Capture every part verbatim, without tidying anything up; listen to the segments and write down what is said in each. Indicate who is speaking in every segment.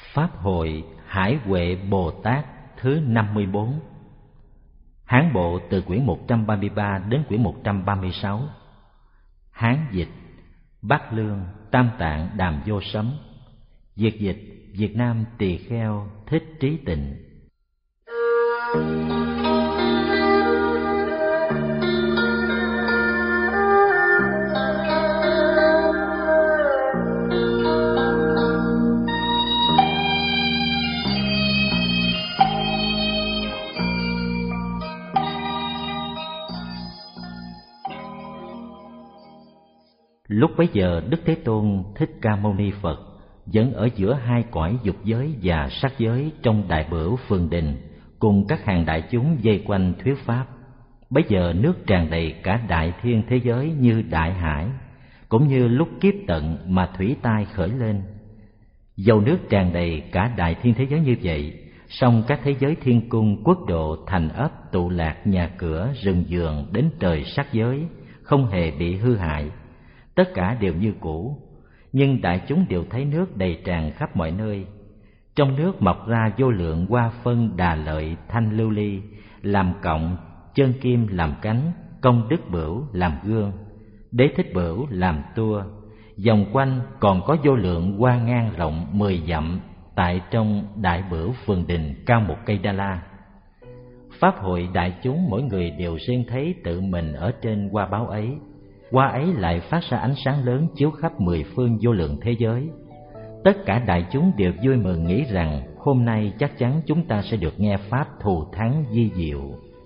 Speaker 1: Pháp hội Hải Huệ Bồ Tát thứ năm mươi bốn. Hán bộ từ quyển một trăm ba mươi ba đến quyển một trăm ba mươi sáu. Hán dịch Bát Lương Tam Tạng Đàm Vô Sấm. Việt dịch Việt Nam Tỳ Kheo Thích Trí Tịnh. Lúc bấy giờ Đức Thế Tôn Thích Ca Mâu Ni Phật vẫn ở giữa hai cõi dục giới và sắc giới trong đại bửu phường đình, cùng các hàng đại chúng vây quanh thuyết pháp. Bấy giờ nước tràn đầy cả đại thiên thế giới như đại hải, cũng như lúc kiếp tận mà thủy tai khởi lên. Dầu nước tràn đầy cả đại thiên thế giới như vậy, song các thế giới thiên cung, quốc độ, thành ấp, tụ lạc, nhà cửa, rừng vườn đến trời sắc giới không hề bị hư hại, tất cả đều như cũ. Nhưng đại chúng đều thấy nước đầy tràn khắp mọi nơi. Trong nước mọc ra vô lượng hoa phân, đà lợi, thanh lưu ly làm cọng, chân kim làm cánh, công đức bửu làm gương, đế thích bửu làm tua. Vòng quanh còn có vô lượng hoa ngang rộng mười dặm tại trong đại bửu phường đình cao một cây đa la. Pháp hội đại chúng mỗi người đều riêng thấy tự mình ở trên hoa báo ấy. Hoa ấy lại phát ra ánh sáng lớn chiếu khắp mười phương vô lượng thế giới. Tất cả đại chúng đều vui mừng nghĩ rằng hôm nay chắc chắn chúng ta sẽ được nghe pháp thù thắng vi diệu.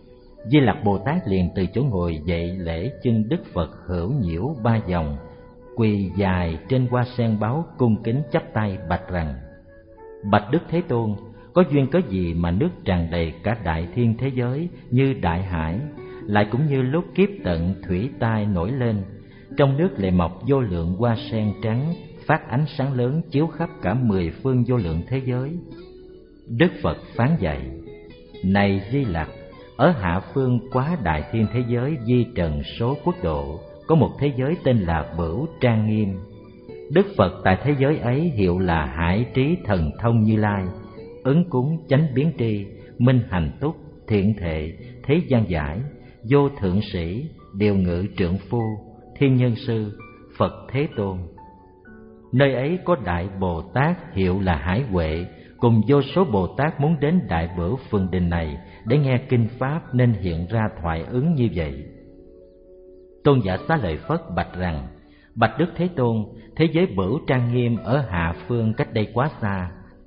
Speaker 1: Di Lặc Bồ Tát liền từ chỗ ngồi dậy lễ chân Đức Phật hữu nhiễu ba vòng, quỳ dài trên hoa sen báo cung kính chắp tay bạch rằng: Bạch Đức Thế Tôn, có duyên cớ gì mà nước tràn đầy cả đại thiên thế giới như đại hải, lại cũng như lúc kiếp tận thủy tai nổi lên, trong nước lại mọc vô lượng hoa sen trắng phát ánh sáng lớn chiếu khắp cả mười phương vô lượng thế giới? Đức Phật phán dạy: Này Di Lặc, ở hạ phương quá đại thiên thế giới vi trần số quốc độ, có một thế giới tên là Bửu Trang Nghiêm. Đức Phật tại thế giới ấy hiệu là Hải Trí Thần Thông Như Lai, ứng cúng chánh biến tri, minh hành túc, thiện thệ, thế gian giải, vô thượng sĩ, điều ngự trượng phu, thiên nhân sư, Phật Thế Tôn. Nơi ấy có đại Bồ Tát hiệu là Hải Huệ, cùng vô số Bồ Tát muốn đến đại bửu phường đình này để nghe kinh pháp nên hiện ra thoại ứng như vậy. Tôn giả Xá Lợi Phất bạch rằng: Bạch Đức Thế Tôn, thế giới Bửu Trang Nghiêm ở hạ phương cách đây quá xa.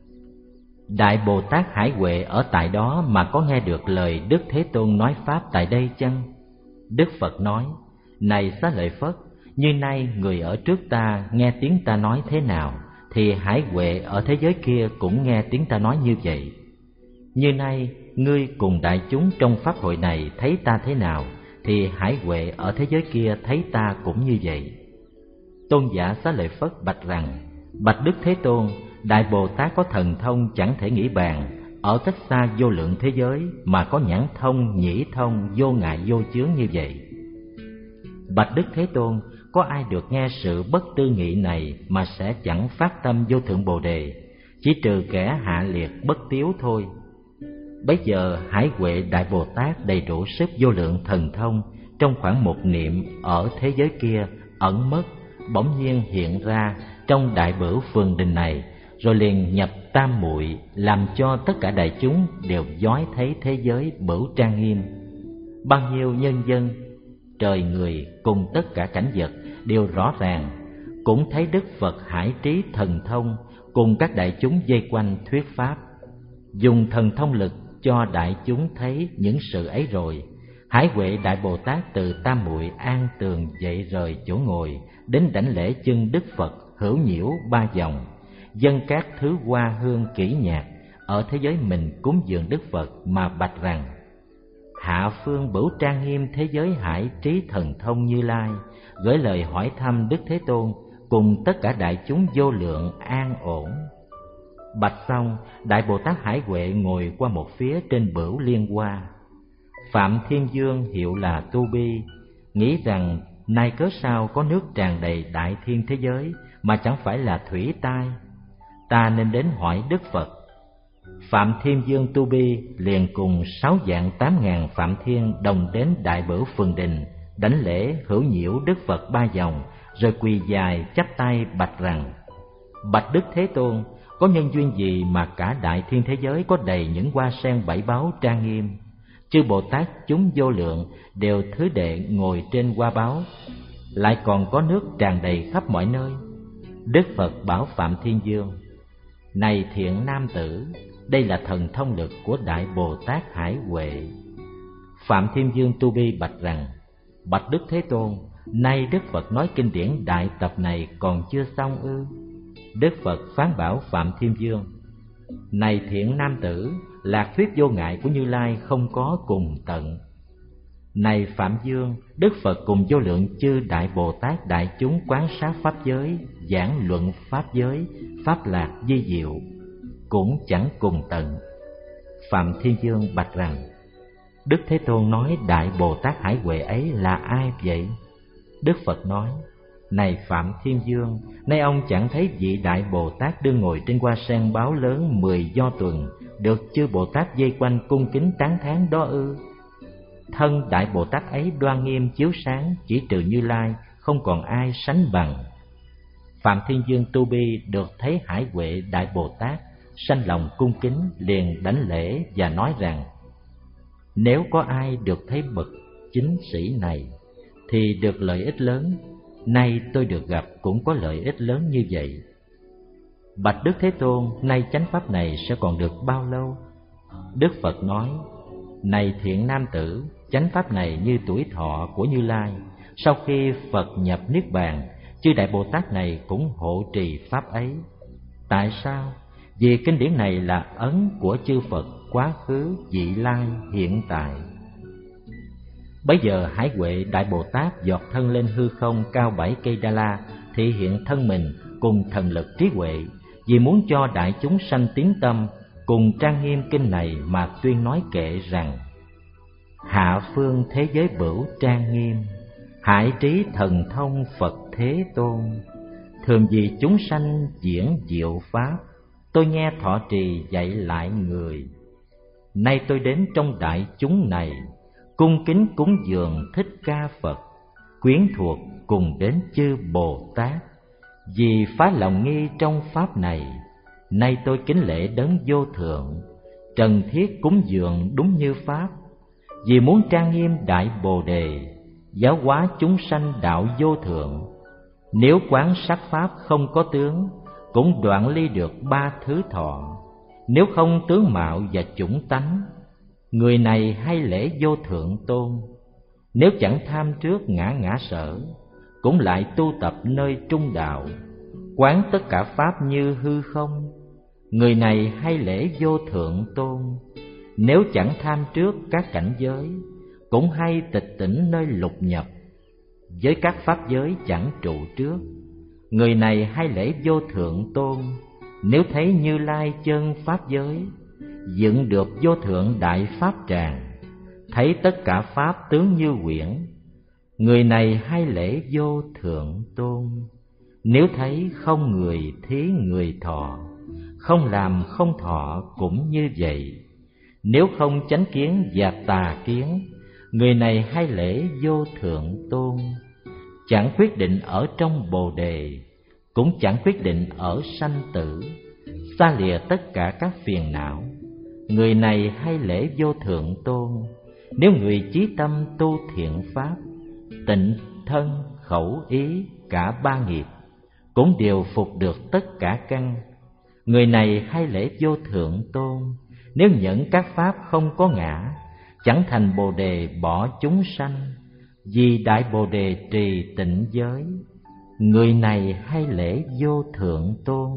Speaker 1: Đại Bồ Tát Hải Huệ ở tại đó mà có nghe được lời Đức Thế Tôn nói pháp tại đây chăng? Đức Phật nói: Này Xá Lợi Phất, như nay người ở trước ta nghe tiếng ta nói thế nào, thì Hải Huệ ở thế giới kia cũng nghe tiếng ta nói như vậy. Như nay ngươi cùng đại chúng trong pháp hội này thấy ta thế nào, thì Hải Huệ ở thế giới kia thấy ta cũng như vậy. Tôn giả Xá Lợi Phất bạch rằng: Bạch Đức Thế Tôn, đại Bồ Tát có thần thông chẳng thể nghĩ bàn, ở cách xa vô lượng thế giới mà có nhãn thông, nhĩ thông, vô ngại vô chướng như vậy. Bạch Đức Thế Tôn, có ai được nghe sự bất tư nghị này mà sẽ chẳng phát tâm vô thượng Bồ Đề, chỉ trừ kẻ hạ liệt bất tiếu thôi. Bấy giờ Hải Huệ đại Bồ Tát đầy đủ sức vô lượng thần thông, trong khoảng một niệm ở thế giới kia ẩn mất, bỗng nhiên hiện ra trong đại bửu phường đình này, rồi liền nhập tam muội, làm cho tất cả đại chúng đều dõi thấy thế giới Bửu Trang Nghiêm. Bao nhiêu nhân dân, trời người cùng tất cả cảnh vật đều rõ ràng, cũng thấy Đức Phật Hải Trí Thần Thông cùng các đại chúng vây quanh thuyết pháp. Dùng thần thông lực cho đại chúng thấy những sự ấy rồi, Hải Huệ đại Bồ Tát từ tam muội an tường dậy rời chỗ ngồi, đến đảnh lễ chân Đức Phật hữu nhiễu ba vòng, dâng các thứ hoa hương kỹ nhạc ở thế giới mình cúng dường Đức Phật mà bạch rằng: Hạ phương Bửu Trang Nghiêm thế giới Hải Trí Thần Thông Như Lai gửi lời hỏi thăm Đức Thế Tôn cùng tất cả đại chúng vô lượng an ổn. Bạch xong, đại Bồ Tát Hải Huệ ngồi qua một phía trên bửu liên hoa. Phạm Thiên Dương hiệu là Tu Bi nghĩ rằng: nay cớ sao có nước tràn đầy đại thiên thế giới mà chẳng phải là thủy tai? ta nên đến hỏi Đức Phật. Phạm Thiên Dương Tu Bi liền cùng sáu vạn tám ngàn Phạm Thiên đồng đến Đại Bửu Phường Đình, đánh lễ hữu nhiễu Đức Phật ba vòng, rồi quỳ dài chắp tay bạch rằng: Bạch Đức Thế Tôn, có nhân duyên gì mà cả đại thiên thế giới có đầy những hoa sen bảy báu trang nghiêm? Chư Bồ Tát chúng vô lượng đều thứ đệ ngồi trên hoa báu, lại còn có nước tràn đầy khắp mọi nơi. Đức Phật bảo Phạm Thiên Dương: Này thiện nam tử, đây là thần thông lực của Đại Bồ Tát Hải Huệ. Phạm Thiên Dương Tu Bi bạch rằng: Bạch Đức Thế Tôn, nay Đức Phật nói kinh điển đại tập này còn chưa xong ư? Đức Phật phán bảo Phạm Thiên Dương: Này thiện nam tử, lạc thuyết vô ngại của Như Lai không có cùng tận. Này Phạm Dương, Đức Phật cùng vô lượng chư Đại Bồ Tát đại chúng quán sát pháp giới, giảng luận pháp giới, pháp lạc vi diệu, cũng chẳng cùng tận. Phạm Thiên Dương bạch rằng: Đức Thế Tôn nói Đại Bồ Tát Hải Huệ ấy là ai vậy? Đức Phật nói: Này Phạm Thiên Dương, nay ông chẳng thấy vị Đại Bồ Tát đương ngồi trên hoa sen báo lớn mười do tuần, được chư Bồ Tát vây quanh cung kính tán thán đó ư? Thân Đại Bồ Tát ấy đoan nghiêm chiếu sáng, chỉ trừ Như Lai không còn ai sánh bằng. Phạm Thiên Dương Tu Bi được thấy Hải Huệ Đại Bồ Tát, sanh lòng cung kính, liền đảnh lễ và nói rằng: Nếu có ai được thấy bậc chính sĩ này thì được lợi ích lớn, nay tôi được gặp cũng có lợi ích lớn như vậy. Bạch Đức Thế Tôn, nay chánh pháp này sẽ còn được bao lâu? Đức Phật nói: Này thiện nam tử, chánh pháp này như tuổi thọ của Như Lai. Sau khi Phật nhập niết bàn, chư Đại Bồ Tát này cũng hộ trì pháp ấy. Tại sao? Vì kinh điển này là ấn của chư Phật quá khứ, vị lai, hiện tại. Bấy giờ Hải Huệ Đại Bồ Tát giọt thân lên hư không cao bảy cây Đa La, thị hiện thân mình cùng thần lực trí huệ, vì muốn cho đại chúng sanh tín tâm, cùng trang nghiêm kinh này mà tuyên nói kệ rằng: Hạ phương thế giới bửu trang nghiêm, hải trí thần thông Phật Thế Tôn. Thường vì chúng sanh diễn diệu pháp, tôi nghe thọ trì dạy lại người. Nay tôi đến trong đại chúng này, cung kính cúng dường Thích Ca Phật, quyến thuộc cùng đến chư Bồ Tát. Vì phá lòng nghi trong pháp này, nay tôi kính lễ đấng vô thượng, trần thiết cúng dường đúng như pháp. Vì muốn trang nghiêm đại Bồ Đề, giáo hóa chúng sanh đạo vô thượng. Nếu quán sát pháp không có tướng, cũng đoạn ly được ba thứ thọ. Nếu không tướng mạo và chủng tánh, người này hay lễ vô thượng tôn. Nếu chẳng tham trước ngã ngã sở, cũng lại tu tập nơi trung đạo, quán tất cả pháp như hư không. Người này hay lễ vô thượng tôn. Nếu chẳng tham trước các cảnh giới, cũng hay tịch tỉnh nơi lục nhập, với các pháp giới chẳng trụ trước. Người này hay lễ vô thượng tôn. Nếu thấy Như Lai chân pháp giới, dựng được vô thượng đại pháp tràng, thấy tất cả pháp tướng như quyển. Người này hay lễ vô thượng tôn. Nếu thấy không người thí người thọ, không làm không thọ cũng như vậy. Nếu không chánh kiến và tà kiến, người này hay lễ vô thượng tôn. Chẳng quyết định ở trong Bồ Đề, cũng chẳng quyết định ở sanh tử, xa lìa tất cả các phiền não. Người này hay lễ vô thượng tôn. Nếu người chí tâm tu thiện pháp, tịnh thân khẩu ý cả ba nghiệp, cũng đều phục được tất cả căn. Người này hay lễ vô thượng tôn. Nếu nhận các pháp không có ngã, chẳng thành Bồ Đề bỏ chúng sanh, vì đại Bồ Đề trì tịnh giới. Người này hay lễ vô thượng tôn.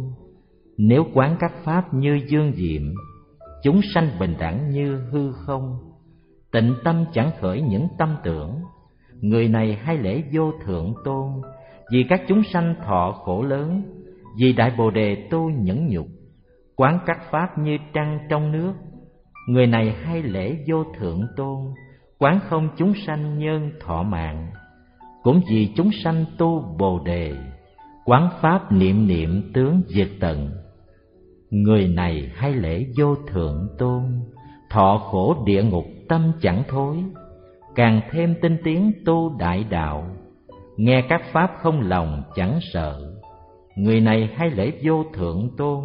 Speaker 1: Nếu quán các pháp như dương diệm, chúng sanh bình đẳng như hư không, tịnh tâm chẳng khởi những tâm tưởng. Người này hay lễ vô thượng tôn. Vì các chúng sanh thọ khổ lớn, vì đại Bồ Đề tu nhẫn nhục, quán các pháp như trăng trong nước. Người này hay lễ vô thượng tôn. Quán không chúng sanh nhân thọ mạng, cũng vì chúng sanh tu Bồ Đề, quán pháp niệm niệm tướng diệt tận. Người này hay lễ vô thượng tôn, thọ khổ địa ngục tâm chẳng thối, càng thêm tinh tiến tu đại đạo, nghe các pháp không lòng chẳng sợ. Người này hay lễ vô thượng tôn,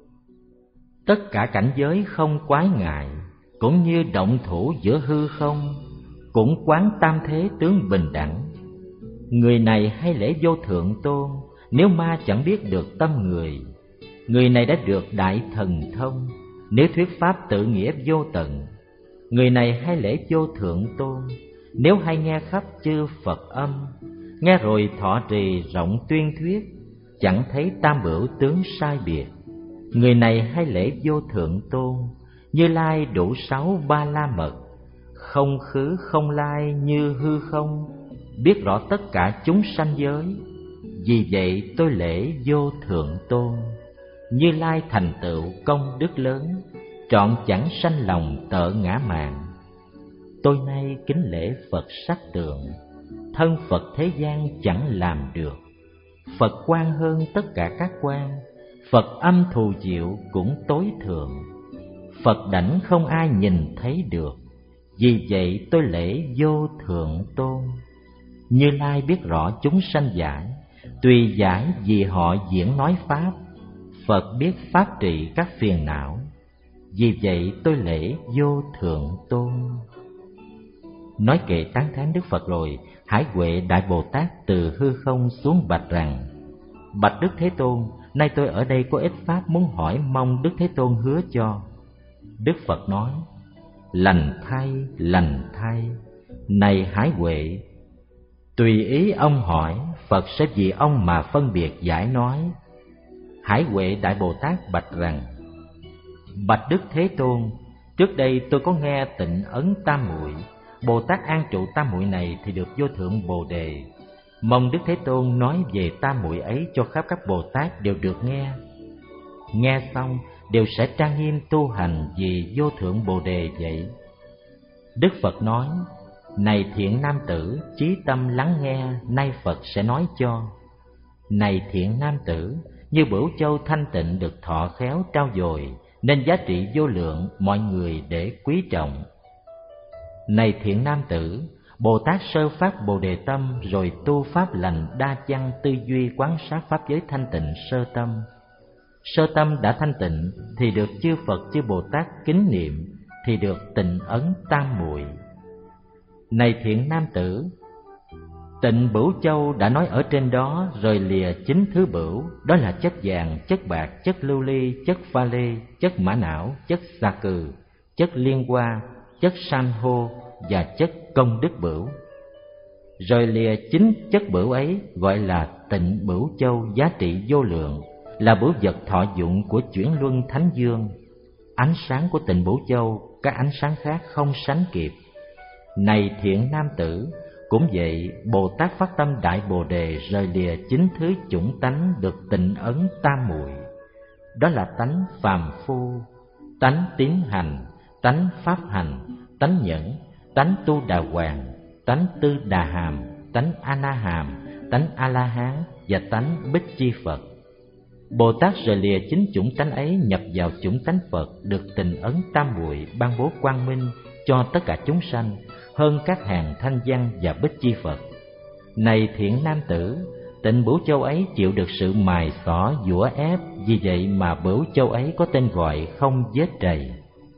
Speaker 1: tất cả cảnh giới không quái ngại, cũng như động thủ giữa hư không, cũng quán tam thế tướng bình đẳng. Người này hay lễ vô thượng tôn, nếu ma chẳng biết được tâm người. Người này đã được đại thần thông, nếu thuyết pháp tự nghĩa vô tận. Người này hay lễ vô thượng tôn, nếu hay nghe khắp chư Phật âm, nghe rồi thọ trì rộng tuyên thuyết, chẳng thấy tam bửu tướng sai biệt. Người này hay lễ vô thượng tôn, Như Lai đủ sáu ba la mật, không khứ không lai như hư không, biết rõ tất cả chúng sanh giới. Vì vậy tôi lễ vô thượng tôn, Như Lai thành tựu công đức lớn, trọn chẳng sanh lòng tợ ngã mạn. Tôi nay kính lễ Phật sắc tượng, thân Phật thế gian chẳng làm được. Phật quan hơn tất cả các quan, Phật âm thù diệu cũng tối thượng. Phật đảnh không ai nhìn thấy được, vì vậy tôi lễ vô thượng tôn. Như Lai biết rõ chúng sanh giải, tùy giải vì họ diễn nói pháp. Phật biết pháp trị các phiền não, vì vậy tôi lễ vô thượng tôn. Nói kệ tán thán Đức Phật rồi, Hải Huệ Đại Bồ Tát từ hư không xuống bạch rằng: Bạch Đức Thế Tôn, nay tôi ở đây có ít pháp muốn hỏi, mong Đức Thế Tôn hứa cho. Đức Phật nói: Lành thay, lành thay. Này Hải Huệ, tùy ý ông hỏi, Phật sẽ vì ông mà phân biệt giải nói. Hải Huệ Đại Bồ Tát bạch rằng: Bạch Đức Thế Tôn, trước đây tôi có nghe Tịnh Ấn Tam Muội, Bồ Tát an trụ Tam Muội này thì được vô thượng Bồ Đề. Mong Đức Thế Tôn nói về Tam Muội ấy cho khắp các Bồ Tát đều được nghe. Nghe xong đều sẽ trang nghiêm tu hành vì vô thượng Bồ Đề vậy. Đức Phật nói: Này thiện nam tử, chí tâm lắng nghe, nay Phật sẽ nói cho. Này thiện nam tử, như Bửu Châu thanh tịnh được thọ khéo trao dồi, nên giá trị vô lượng, mọi người để quý trọng. Này thiện nam tử, Bồ Tát sơ phát Bồ Đề tâm, rồi tu pháp lành đa văn tư duy quán sát pháp giới thanh tịnh sơ tâm. Sơ tâm đã thanh tịnh thì được chư Phật chư Bồ Tát kính niệm, thì được Tịnh Ấn Tam Muội. Này thiện nam tử, Tịnh Bửu Châu đã nói ở trên đó, rồi lìa chính thứ bửu, đó là chất vàng, chất bạc, chất lưu ly, chất pha lê, chất mã não, chất xà cừ, chất liên hoa, chất san hô và chất công đức bửu. Rồi lìa chính chất bửu ấy gọi là Tịnh Bửu Châu giá trị vô lượng, là bửu vật thọ dụng của chuyển luân thánh dương. Ánh sáng của Tịnh Bửu Châu các ánh sáng khác không sánh kịp. Này thiện nam tử, cũng vậy, Bồ Tát phát tâm đại Bồ Đề rời lìa chính thứ chủng tánh được Tịnh Ấn Tam Muội. Đó là tánh phàm phu, tánh tiến hành, tánh pháp hành, tánh nhẫn, tánh tu đà hoàng, tánh tư đà hàm, tánh a na hàm, tánh a la hán và tánh bích chi Phật. Bồ Tát rời lìa chính chủng tánh ấy, nhập vào chủng tánh Phật, được Tịnh Ấn Tam Muội ban bố quang minh cho tất cả chúng sanh, hơn các hàng thanh văn và bích chi Phật. Này thiện nam tử, Tịnh Bửu Châu ấy chịu được sự mài xỏ giũa ép, vì vậy mà Bửu Châu ấy có tên gọi không vết trầy.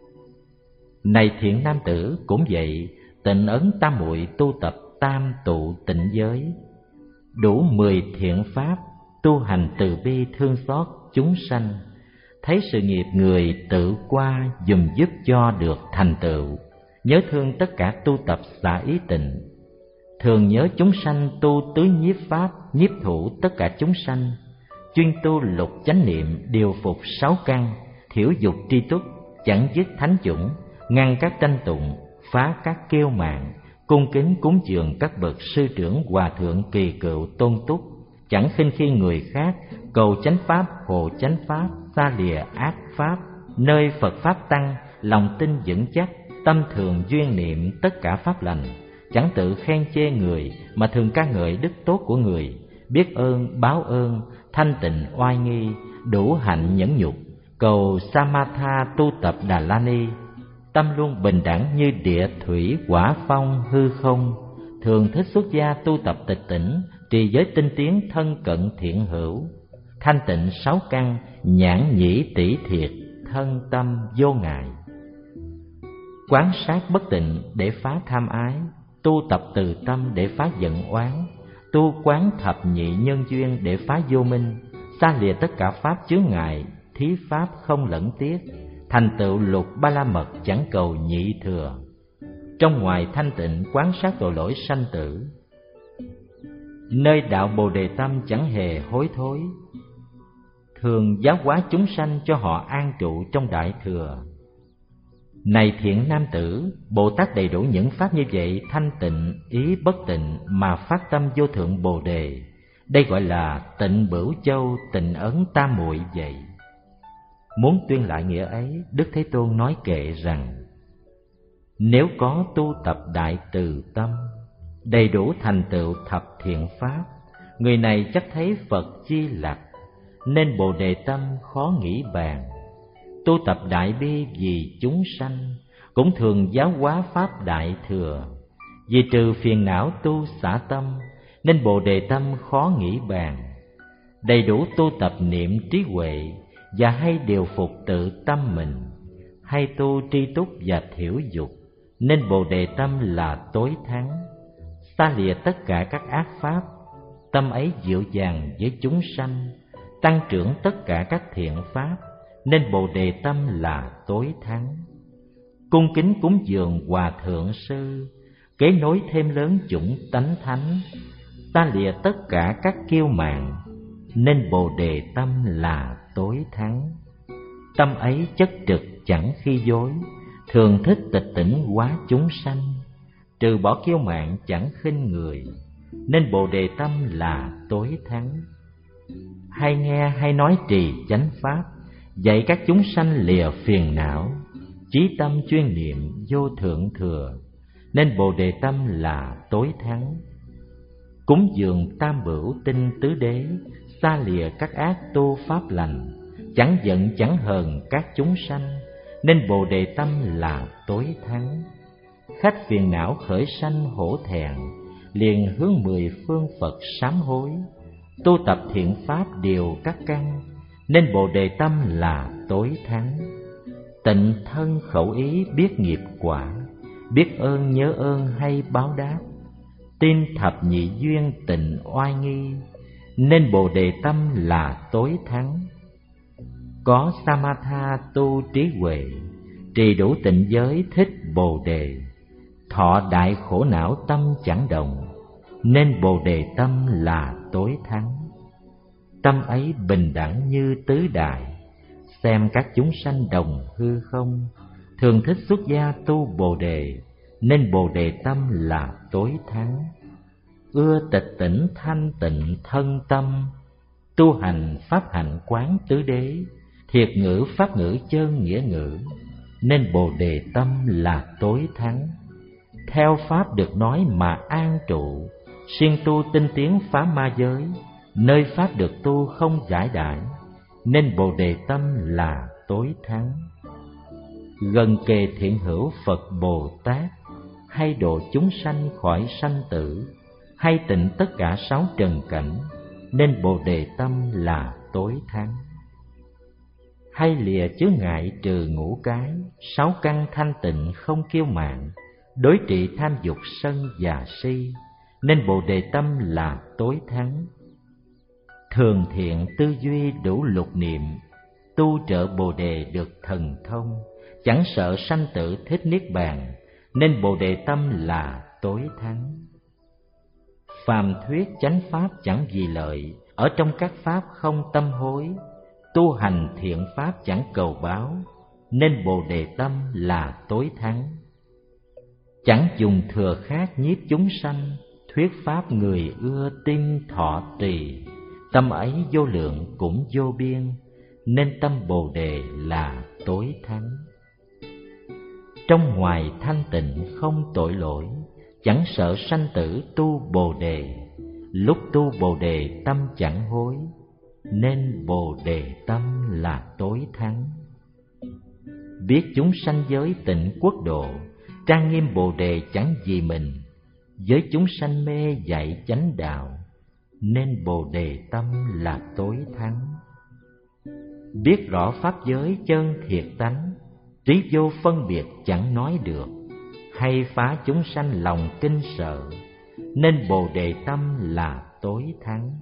Speaker 1: Này thiện nam tử, cũng vậy, Tịnh Ấn Tam Muội tu tập tam tụ tịnh giới, đủ mười thiện pháp, tu hành từ bi thương xót chúng sanh, thấy sự nghiệp người tự qua dùm giúp cho được thành tựu, nhớ thương tất cả tu tập xả ý tịnh, thường nhớ chúng sanh tu tứ nhiếp pháp, nhiếp thủ tất cả chúng sanh, chuyên tu lục chánh niệm, điều phục sáu căn, thiểu dục tri túc, chẳng dứt thánh chủng, ngăn các tranh tụng, phá các kiêu mạn, cung kính cúng dường các bậc sư trưởng hòa thượng kỳ cựu tôn túc, chẳng khinh khi người khác, cầu chánh pháp hộ chánh pháp, xa lìa ác pháp, nơi Phật pháp tăng, lòng tin vững chắc, tâm thường duyên niệm tất cả pháp lành, chẳng tự khen chê người mà thường ca ngợi đức tốt của người, biết ơn báo ơn, thanh tịnh oai nghi, đủ hạnh nhẫn nhục, Cầu Samatha tu tập Đà La Ni, tâm luôn bình đẳng như địa thủy hỏa phong hư không. Thường thích xuất gia tu tập tịch tỉnh, trì giới tinh tiến thân cận thiện hữu, thanh tịnh sáu căn, nhãn nhĩ tỷ thiệt, thân tâm vô ngại. Quán sát bất tịnh để phá tham ái, tu tập từ tâm để phá giận oán, tu quán thập nhị nhân duyên để phá vô minh, xa lìa tất cả pháp chướng ngại, thí pháp không lẫn tiếc, thành tựu lục ba la mật chẳng cầu nhị thừa. Trong ngoài thanh tịnh quán sát tội lỗi sanh tử, nơi đạo Bồ Đề tâm chẳng hề hối thối. Thường giáo hóa chúng sanh cho họ an trụ trong đại thừa. Này thiện nam tử, Bồ Tát đầy đủ những pháp như vậy, thanh tịnh, ý bất tịnh mà phát tâm vô thượng Bồ Đề. Đây gọi là tịnh Bửu Châu, tịnh ấn tam muội vậy. Muốn tuyên lại nghĩa ấy, Đức Thế Tôn nói kệ rằng: nếu có tu tập đại từ tâm, đầy đủ thành tựu thập thiện pháp, người này chắc thấy Phật chi lặc, nên Bồ Đề tâm khó nghĩ bàn. Tu tập đại bi vì chúng sanh, cũng thường giáo hóa pháp đại thừa. Vì trừ phiền não tu xả tâm, nên Bồ Đề tâm khó nghĩ bàn. Đầy đủ tu tập niệm trí huệ, và hay điều phục tự tâm mình, hay tu tri túc và thiểu dục, nên Bồ Đề tâm là tối thắng. Xa lìa tất cả các ác pháp, tâm ấy dịu dàng với chúng sanh, tăng trưởng tất cả các thiện pháp, nên Bồ Đề tâm là tối thắng. Cung kính cúng dường Hòa Thượng Sư, kế nối thêm lớn chủng tánh thánh, xa lìa tất cả các kiêu mạn, nên Bồ Đề tâm là tối thắng. Tâm ấy chất trực chẳng khi dối, thường thích tịch tỉnh hóa chúng sanh, trừ bỏ kiêu mạn chẳng khinh người, nên Bồ Đề tâm là tối thắng. Hay nghe hay nói trì chánh pháp, dạy các chúng sanh lìa phiền não, chí tâm chuyên niệm vô thượng thừa, nên Bồ Đề tâm là tối thắng. Cúng dường tam bửu tinh tứ đế, xa lìa các ác tu pháp lành, chẳng giận chẳng hờn các chúng sanh, nên Bồ Đề tâm là tối thắng. Khách phiền não khởi sanh hổ thẹn, liền hướng mười phương Phật sám hối, tu tập thiện pháp điều các căn, nên Bồ Đề tâm là tối thắng. Tịnh thân khẩu ý biết nghiệp quả, biết ơn nhớ ơn hay báo đáp, tin thập nhị duyên tịnh oai nghi, nên Bồ Đề tâm là tối thắng. Có Samatha tu trí huệ, trì đủ tịnh giới thích Bồ Đề, thọ đại khổ não tâm chẳng động, nên Bồ Đề tâm là tối thắng. Tâm ấy bình đẳng như tứ đại, xem các chúng sanh đồng hư không, thường thích xuất gia tu Bồ Đề, nên Bồ Đề tâm là tối thắng. Ưa tịch tỉnh thanh tịnh thân tâm, tu hành pháp hạnh quán tứ đế, thiệt ngữ pháp ngữ chân nghĩa ngữ, nên Bồ Đề tâm là tối thắng. Theo pháp được nói mà an trụ, siêng tu tinh tiến phá ma giới, nơi pháp được tu không giải đãi, nên Bồ Đề tâm là tối thắng. Gần kề thiện hữu Phật Bồ Tát, hay độ chúng sanh khỏi sanh tử, hay tịnh tất cả sáu trần cảnh, nên Bồ Đề tâm là tối thắng. Hay lìa chướng ngại trừ ngũ cái, sáu căn thanh tịnh không kiêu mạn, đối trị tham dục sân và si, nên Bồ Đề tâm là tối thắng. Thường thiện tư duy đủ lục niệm, tu trợ Bồ Đề được thần thông, chẳng sợ sanh tử thích niết bàn, nên Bồ Đề tâm là tối thắng. Phàm thuyết chánh pháp chẳng vì lợi, ở trong các pháp không tâm hối, tu hành thiện pháp chẳng cầu báo, nên Bồ Đề tâm là tối thắng. Chẳng dùng thừa khác nhiếp chúng sanh, thuyết pháp người ưa tin thọ trì, tâm ấy vô lượng cũng vô biên, nên tâm Bồ Đề là tối thắng. Trong ngoài thanh tịnh không tội lỗi, chẳng sợ sanh tử tu Bồ Đề, lúc tu Bồ Đề tâm chẳng hối, nên bồ đề tâm là tối thắng. Biết chúng sanh giới tịnh quốc độ, trang nghiêm bồ đề chẳng vì mình, với chúng sanh mê dạy chánh đạo, nên bồ đề tâm là tối thắng. Biết rõ pháp giới chân thiệt tánh, trí vô phân biệt chẳng nói được, hay phá chúng sanh lòng kinh sợ, nên bồ đề tâm là tối thắng.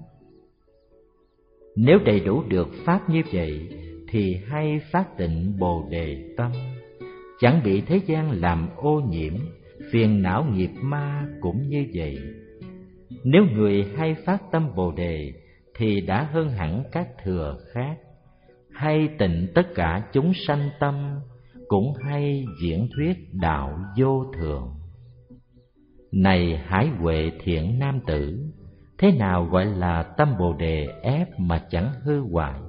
Speaker 1: Nếu đầy đủ được pháp như vậy, thì hay phát tịnh bồ đề tâm, chẳng bị thế gian làm ô nhiễm, phiền não nghiệp ma cũng như vậy. Nếu người hay phát tâm bồ đề, thì đã hơn hẳn các thừa khác, hay tịnh tất cả chúng sanh tâm, cũng hay diễn thuyết đạo vô thường. Này hải huệ thiện nam tử, thế nào gọi là tâm bồ đề ép mà chẳng hư hoại?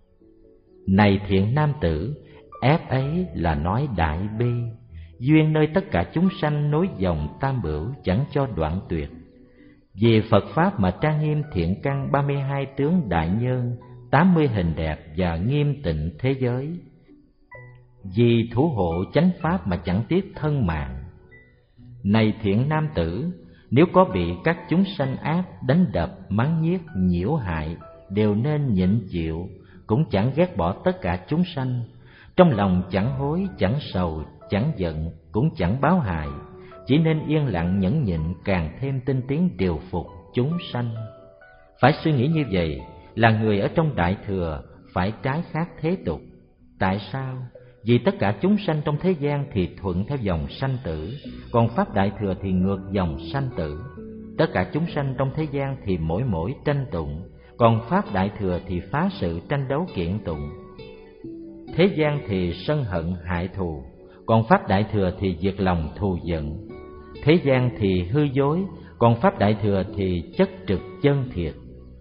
Speaker 1: Này thiện nam tử, ép ấy là nói đại bi, duyên nơi tất cả chúng sanh nối dòng tam bửu chẳng cho đoạn tuyệt. Vì Phật Pháp mà trang nghiêm thiện căn ba mươi hai tướng đại nhân, tám mươi hình đẹp và nghiêm tịnh thế giới. Vì thủ hộ chánh Pháp mà chẳng tiếc thân mạng. Này thiện nam tử, nếu có bị các chúng sanh ác đánh đập, mắng nhiếc, nhiễu hại, đều nên nhịn chịu, cũng chẳng ghét bỏ tất cả chúng sanh. Trong lòng chẳng hối, chẳng sầu, chẳng giận, cũng chẳng báo hại, chỉ nên yên lặng nhẫn nhịn, càng thêm tinh tiến điều phục chúng sanh. Phải suy nghĩ như vậy là người ở trong đại thừa phải trái khác thế tục. Tại sao? Vì tất cả chúng sanh trong thế gian thì thuận theo dòng sanh tử, còn pháp đại thừa thì ngược dòng sanh tử. Tất cả chúng sanh trong thế gian thì mỗi mỗi tranh tụng, còn pháp đại thừa thì phá sự tranh đấu kiện tụng. Thế gian thì sân hận hại thù, còn pháp đại thừa thì diệt lòng thù giận. Thế gian thì hư dối, còn pháp đại thừa thì chất trực chân thiệt.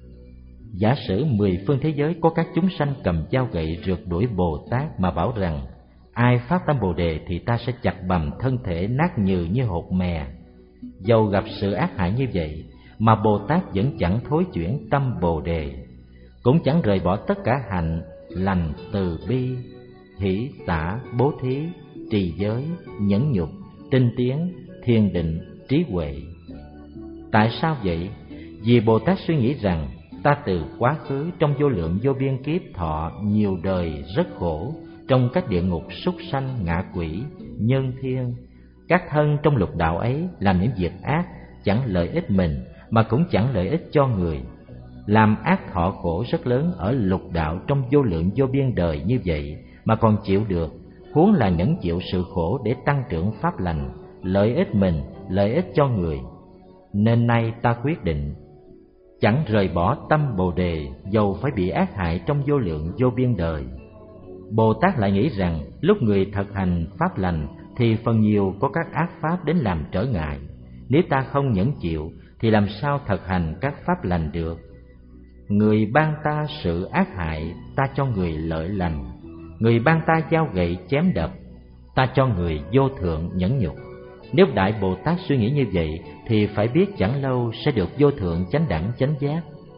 Speaker 1: Giả sử mười phương thế giới có các chúng sanh cầm dao gậy rượt đuổi Bồ Tát mà bảo rằng ai phát tâm Bồ đề thì ta sẽ chặt bầm thân thể nát nhừ như hột mè. Dầu gặp sự ác hại như vậy mà Bồ Tát vẫn chẳng thối chuyển tâm Bồ đề, cũng chẳng rời bỏ tất cả hạnh lành từ bi, hỷ xả, bố thí, trì giới, nhẫn nhục, tinh tiến, thiền định, trí huệ. Tại sao vậy? Vì Bồ Tát suy nghĩ rằng ta từ quá khứ trong vô lượng vô biên kiếp thọ nhiều đời rất khổ, trong các địa ngục súc sanh, ngạ quỷ, nhân thiên. Các thân trong lục đạo ấy làm những việc ác, chẳng lợi ích mình mà cũng chẳng lợi ích cho người. Làm ác thọ khổ rất lớn ở lục đạo trong vô lượng vô biên đời như vậy mà còn chịu được, huống là nhẫn chịu sự khổ để tăng trưởng pháp lành, lợi ích mình, lợi ích cho người. Nên nay ta quyết định chẳng rời bỏ tâm Bồ đề, dầu phải bị ác hại trong vô lượng vô biên đời. Bồ Tát lại nghĩ rằng lúc người thực hành pháp lành thì phần nhiều có các ác pháp đến làm trở ngại. Nếu ta không nhẫn chịu thì làm sao thực hành các pháp lành được? Người ban ta sự ác hại, ta cho người lợi lành. Người ban ta dao gậy chém đập, ta cho người vô thượng nhẫn nhục. Nếu Đại Bồ Tát suy nghĩ như vậy thì phải biết chẳng lâu sẽ được vô thượng chánh đẳng chánh giác.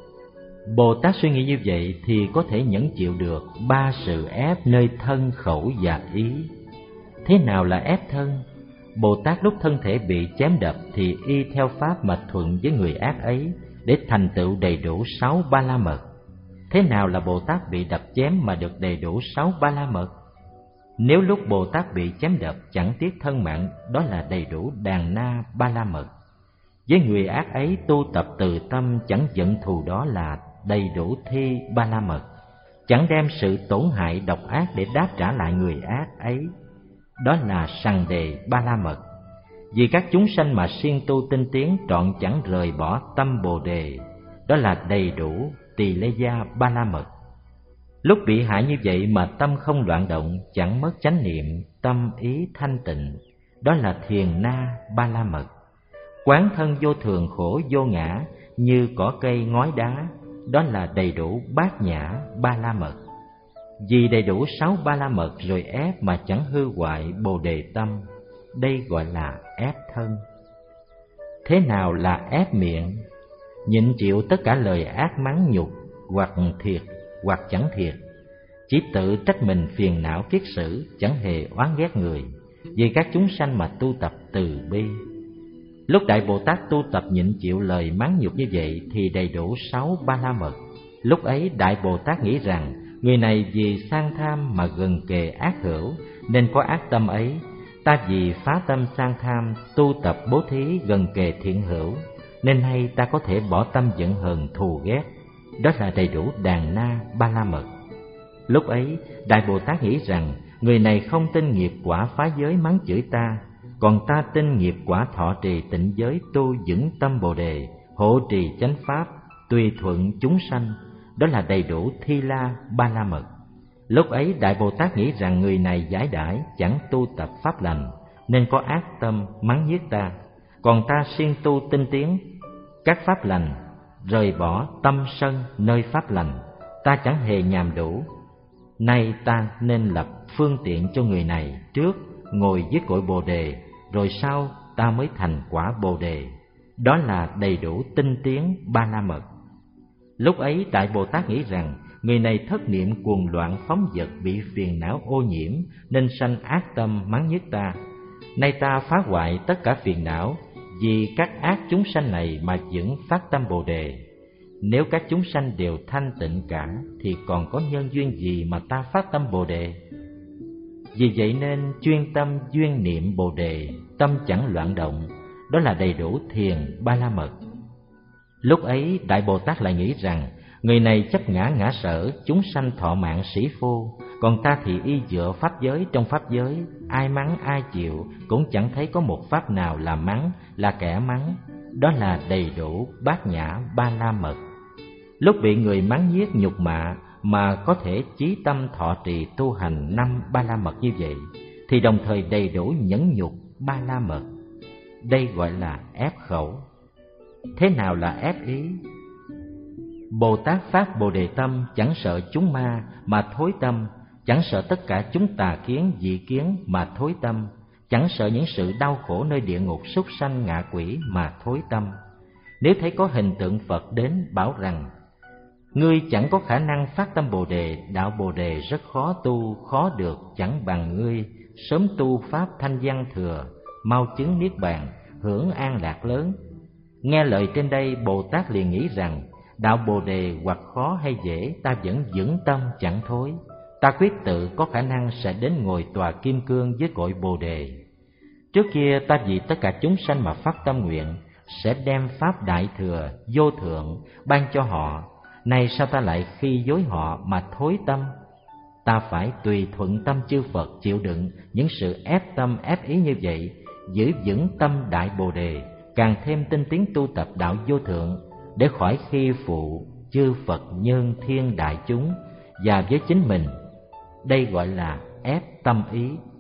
Speaker 1: Bồ Tát suy nghĩ như vậy thì có thể nhẫn chịu được ba sự ép nơi thân, khẩu và ý. Thế nào là ép thân? Bồ Tát lúc thân thể bị chém đập thì y theo pháp mà thuận với người ác ấy để thành tựu đầy đủ sáu ba la mật. Thế nào là Bồ Tát bị đập chém mà được đầy đủ sáu ba la mật? Nếu lúc Bồ Tát bị chém đập chẳng tiếc thân mạng, đó là đầy đủ đàn na ba la mật. Với người ác ấy tu tập từ tâm chẳng giận thù, đó là đầy đủ thi ba la mật. Chẳng đem sự tổn hại độc ác để đáp trả lại người ác ấy, đó là sằng đề ba la mật. Vì các chúng sanh mà siêng tu tinh tiến trọn chẳng rời bỏ tâm Bồ đề, đó là đầy đủ tỳ lê gia ba la mật. Lúc bị hại như vậy mà tâm không loạn động, chẳng mất chánh niệm, tâm ý thanh tịnh, đó là thiền na ba la mật. Quán thân vô thường khổ vô ngã như cỏ cây ngói đá, đó là đầy đủ bát nhã ba la mật. Vì đầy đủ sáu ba la mật rồi ép mà chẳng hư hoại Bồ đề tâm, đây gọi là ép thân. Thế nào là ép miệng? Nhịn chịu tất cả lời ác mắng nhục, hoặc thiệt hoặc chẳng thiệt, chỉ tự trách mình phiền não kiết sử, chẳng hề oán ghét người, vì các chúng sanh mà tu tập từ bi. Lúc Đại Bồ Tát tu tập nhịn chịu lời mắng nhục như vậy thì đầy đủ sáu ba la mật. Lúc ấy Đại Bồ Tát nghĩ rằng người này vì sang tham mà gần kề ác hữu nên có ác tâm ấy. Ta vì phá tâm sang tham, tu tập bố thí gần kề thiện hữu, nên hay ta có thể bỏ tâm giận hờn thù ghét. Đó là đầy đủ đàn na ba la mật. Lúc ấy Đại Bồ Tát nghĩ rằng người này không tin nghiệp quả phá giới mắng chửi ta, còn ta tin nghiệp quả thọ trì tịnh giới, tu vững tâm Bồ đề, hộ trì chánh pháp, tùy thuận chúng sanh. Đó là đầy đủ thi la ba la mật. Lúc ấy Đại Bồ Tát nghĩ rằng người này giải đãi, chẳng tu tập pháp lành, nên có ác tâm mắng nhiếc ta, còn ta siêng tu tinh tiến các pháp lành, rời bỏ tâm sân nơi pháp lành, ta chẳng hề nhàm đủ. Nay ta nên lập phương tiện cho người này, trước ngồi dưới cội Bồ đề, rồi sau ta mới thành quả Bồ đề. Đó là đầy đủ tinh tiến ba la mật. Lúc ấy Đại Bồ Tát nghĩ rằng người này thất niệm cuồng loạn phóng dật, bị phiền não ô nhiễm nên sanh ác tâm mắng nhiếc ta. Nay ta phá hoại tất cả phiền não, vì các ác chúng sanh này mà vẫn phát tâm Bồ đề. Nếu các chúng sanh đều thanh tịnh cả thì còn có nhân duyên gì mà ta phát tâm Bồ đề? Vì vậy nên chuyên tâm duyên niệm Bồ đề, tâm chẳng loạn động. Đó là đầy đủ thiền ba la mật. Lúc ấy Đại Bồ Tát lại nghĩ rằng người này chấp ngã ngã sở, chúng sanh thọ mạng sĩ phu, còn ta thì y dựa pháp giới trong pháp giới, ai mắng ai chịu, cũng chẳng thấy có một pháp nào là mắng, là kẻ mắng. Đó là đầy đủ bát nhã ba la mật. Lúc bị người mắng nhiếc nhục mạ mà có thể chí tâm thọ trì tu hành năm ba la mật như vậy, thì đồng thời đầy đủ nhẫn nhục ba la mật. Đây gọi là ép khẩu. Thế nào là ép ý? Bồ Tát phát Bồ đề tâm, chẳng sợ chúng ma mà thối tâm, chẳng sợ tất cả chúng tà kiến dị kiến mà thối tâm, chẳng sợ những sự đau khổ nơi địa ngục súc sanh ngạ quỷ mà thối tâm. Nếu thấy có hình tượng Phật đến bảo rằng ngươi chẳng có khả năng phát tâm Bồ đề, đạo Bồ đề rất khó tu, khó được, chẳng bằng ngươi, sớm tu pháp thanh văn thừa, mau chứng niết bàn, hưởng an lạc lớn. Nghe lời trên đây, Bồ Tát liền nghĩ rằng đạo Bồ đề hoặc khó hay dễ, ta vẫn vững tâm chẳng thối. Ta quyết tự có khả năng sẽ đến ngồi tòa kim cương với cội Bồ đề. Trước kia ta vì tất cả chúng sanh mà phát tâm nguyện, sẽ đem pháp đại thừa, vô thượng ban cho họ. Nay sao ta lại khi dối họ mà thối tâm? Ta phải tùy thuận tâm chư Phật, chịu đựng những sự ép tâm ép ý như vậy, giữ vững tâm đại Bồ đề, càng thêm tinh tiến tu tập đạo vô thượng, để khỏi khi phụ chư Phật nhân thiên đại chúng và với chính mình. Đây gọi là ép tâm ý.